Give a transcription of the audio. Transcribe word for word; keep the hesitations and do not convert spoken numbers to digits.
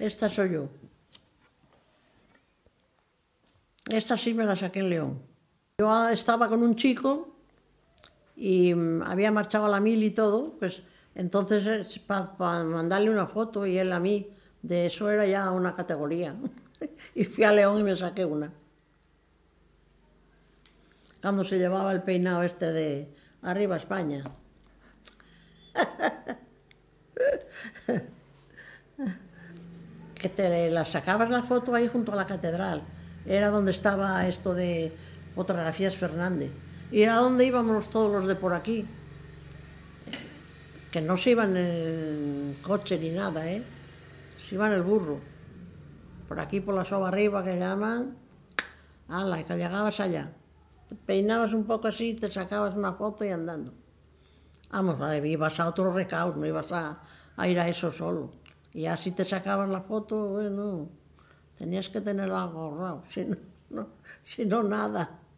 Esta soy yo. Esta sí me la saqué en León. Yo estaba con un chico y había marchado a la mil y todo, pues entonces para pa mandarle una foto y él a mí, de eso era ya una categoría. Y fui a León y me saqué una. Cuando se llevaba el peinado este de Arriba España. Que te la sacabas la foto ahí junto a la catedral. Era donde estaba esto de Fotografías Fernández. Y era donde íbamos todos los de por aquí. Que no se iban en coche ni nada, ¿eh? Se iban en el burro. Por aquí, por la soba arriba, que llaman. Ala, que llegabas allá. Te peinabas un poco así, te sacabas una foto y andando. Vamos, ibas a otros recaos, no ibas a, a ir a eso solo. Y así te sacabas la foto, bueno, tenías que tener algo ahorrado, si no, no, si no nada.